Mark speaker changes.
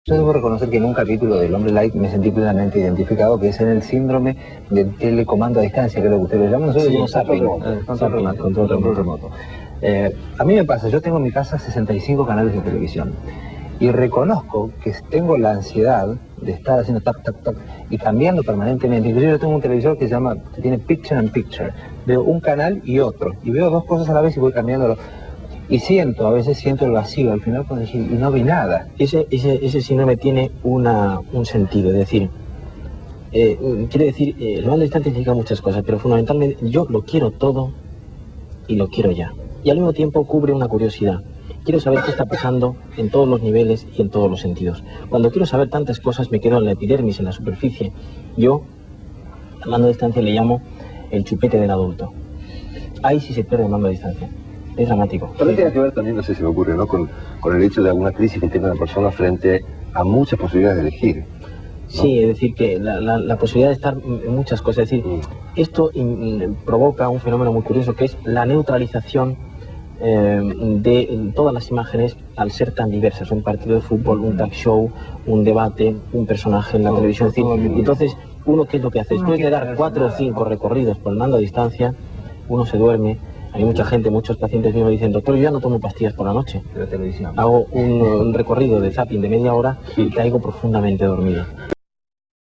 Speaker 1: Yo debo reconocer que en un capítulo del Hombre Light me sentí plenamente identificado, que es en el síndrome del telecomando a distancia, que es lo que ustedes lo llaman. Nosotros decimos control remoto. A mí me pasa, yo tengo en mi casa 65 canales de televisión y reconozco que tengo la ansiedad de estar haciendo tac, tac, tac y cambiando permanentemente. Inclusive yo tengo un televisor que tiene Picture in Picture. Veo un canal y otro, y veo dos cosas a la vez y voy cambiándolo. Y a veces siento el vacío al final cuando decir, y no vi nada.
Speaker 2: Ese síndrome tiene un sentido, es decir, quiere decir, el mando a distancia significa muchas cosas, pero fundamentalmente yo lo quiero todo y lo quiero ya. Y al mismo tiempo cubre una curiosidad. Quiero saber qué está pasando en todos los niveles y en todos los sentidos. Cuando quiero saber tantas cosas me quedo en la epidermis, en la superficie. Yo, al mando a distancia le llamo el chupete del adulto. Ahí sí se pierde el mando a distancia. Es dramático.
Speaker 3: Pero tiene que ver también, no sé si me ocurre, ¿no? Con el hecho de alguna crisis que tenga una persona frente a muchas posibilidades de elegir, ¿no?
Speaker 2: Sí, es decir, que la posibilidad de estar en muchas cosas. Es decir, esto provoca un fenómeno muy curioso que es la neutralización de todas las imágenes al ser tan diversas. Un partido de fútbol, un talk show, un debate, un personaje en la televisión. Es decir, entonces, uno, ¿qué es lo que hace? Después de dar 4 o 5 recorridos por el mando a distancia, uno se duerme. Hay mucha gente, muchos pacientes míos me dicen, doctor, yo ya no tomo pastillas por la noche.
Speaker 1: De la televisión.
Speaker 2: Hago un recorrido de zapping de media hora y caigo profundamente dormido.